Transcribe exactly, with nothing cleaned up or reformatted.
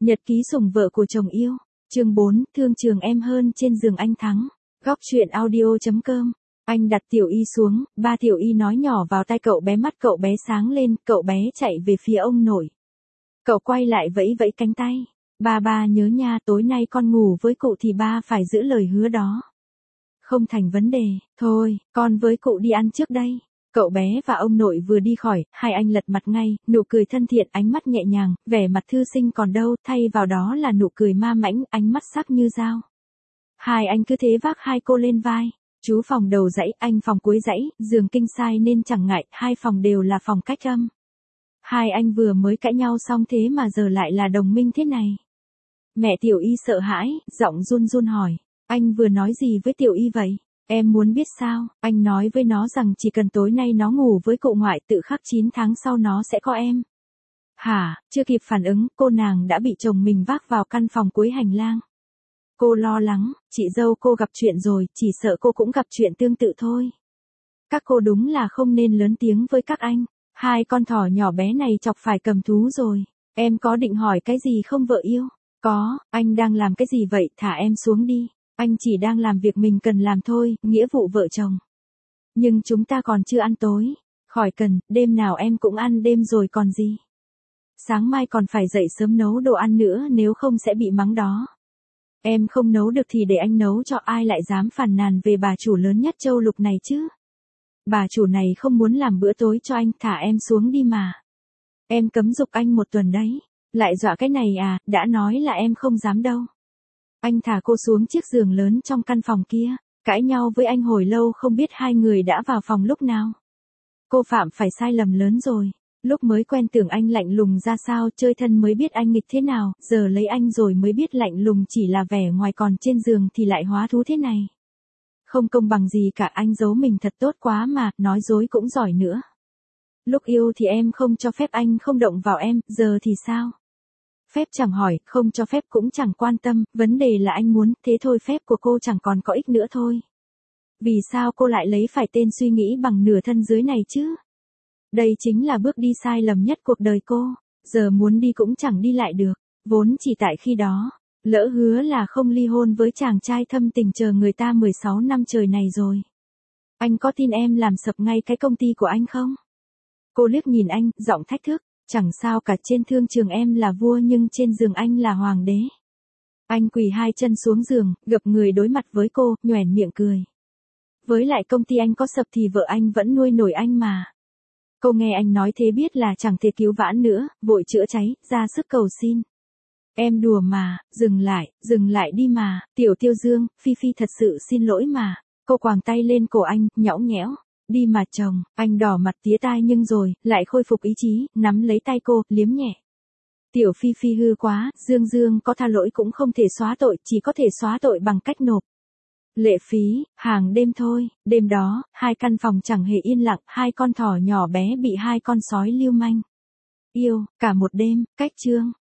Nhật ký sủng vợ của chồng yêu. Chương bốn, thương trường em hơn trên giường anh thắng. Góc truyện audio chấm com. Anh đặt Tiểu Y xuống, ba Tiểu Y nói nhỏ vào tai cậu bé, mắt cậu bé sáng lên, cậu bé chạy về phía ông nội. Cậu quay lại vẫy vẫy cánh tay. Ba ba nhớ nha, tối nay con ngủ với cụ thì ba phải giữ lời hứa đó. Không thành vấn đề, thôi, con với cụ đi ăn trước đây. Cậu bé và ông nội vừa đi khỏi, hai anh lật mặt ngay, nụ cười thân thiện, ánh mắt nhẹ nhàng, vẻ mặt thư sinh còn đâu, thay vào đó là nụ cười ma mãnh, ánh mắt sắc như dao. Hai anh cứ thế vác hai cô lên vai. Chú phòng đầu dãy, anh phòng cuối dãy, giường kinh sai nên chẳng ngại, hai phòng đều là phòng cách âm. Hai anh vừa mới cãi nhau xong thế mà giờ lại là đồng minh thế này. Mẹ Tiểu Y sợ hãi, giọng run run hỏi, anh vừa nói gì với Tiểu Y vậy? Em muốn biết sao? Anh nói với nó rằng chỉ cần tối nay nó ngủ với cụ ngoại, tự khắc chín tháng sau nó sẽ có em. Hả? Chưa kịp phản ứng, cô nàng đã bị chồng mình vác vào căn phòng cuối hành lang. Cô lo lắng, chị dâu cô gặp chuyện rồi, chỉ sợ cô cũng gặp chuyện tương tự thôi. Các cô đúng là không nên lớn tiếng với các anh. Hai con thỏ nhỏ bé này chọc phải cầm thú rồi. Em có định hỏi cái gì không vợ yêu? Có, anh đang làm cái gì vậy? Thả em xuống đi. Anh chỉ đang làm việc mình cần làm thôi, nghĩa vụ vợ chồng. Nhưng chúng ta còn chưa ăn tối. Khỏi cần, đêm nào em cũng ăn đêm rồi còn gì. Sáng mai còn phải dậy sớm nấu đồ ăn nữa, nếu không sẽ bị mắng đó. Em không nấu được thì để anh nấu cho, ai lại dám phàn nàn về bà chủ lớn nhất châu lục này chứ. Bà chủ này không muốn làm bữa tối cho anh, thả em xuống đi mà. Em cấm giục anh một tuần đấy. Lại dọa cái này à, đã nói là em không dám đâu. Anh thả cô xuống chiếc giường lớn trong căn phòng kia, cãi nhau với anh hồi lâu không biết hai người đã vào phòng lúc nào. Cô phạm phải sai lầm lớn rồi. Lúc mới quen tưởng anh lạnh lùng ra sao, chơi thân mới biết anh nghịch thế nào, giờ lấy anh rồi mới biết lạnh lùng chỉ là vẻ ngoài, còn trên giường thì lại hóa thú thế này. Không công bằng gì cả, anh giấu mình thật tốt quá mà, nói dối cũng giỏi nữa. Lúc yêu thì em không cho phép anh không động vào em, giờ thì sao? Phép chẳng hỏi, không cho phép cũng chẳng quan tâm, vấn đề là anh muốn, thế thôi, phép của cô chẳng còn có ích nữa thôi. Vì sao cô lại lấy phải tên suy nghĩ bằng nửa thân dưới này chứ? Đây chính là bước đi sai lầm nhất cuộc đời cô, giờ muốn đi cũng chẳng đi lại được, vốn chỉ tại khi đó, lỡ hứa là không ly hôn với chàng trai thâm tình chờ người ta mười sáu năm trời này rồi. Anh có tin em làm sập ngay cái công ty của anh không? Cô liếc nhìn anh, giọng thách thức, chẳng sao cả, trên thương trường em là vua nhưng trên giường anh là hoàng đế. Anh quỳ hai chân xuống giường, gập người đối mặt với cô, nhoẻn miệng cười. Với lại công ty anh có sập thì vợ anh vẫn nuôi nổi anh mà. Cô nghe anh nói thế biết là chẳng thể cứu vãn nữa, vội chữa cháy, ra sức cầu xin. Em đùa mà, dừng lại, dừng lại đi mà, Tiểu Tiêu Dương, Phi Phi thật sự xin lỗi mà. Cô quàng tay lên cổ anh, nhõng nhẽo. Đi mà chồng, anh đỏ mặt tía tai nhưng rồi, lại khôi phục ý chí, nắm lấy tay cô, liếm nhẹ. Tiểu Phi Phi hư quá, Dương Dương có tha lỗi cũng không thể xóa tội, chỉ có thể xóa tội bằng cách nộp lệ phí, hàng đêm thôi. Đêm đó, hai căn phòng chẳng hề yên lặng, hai con thỏ nhỏ bé bị hai con sói lưu manh yêu, cả một đêm. Cách chương.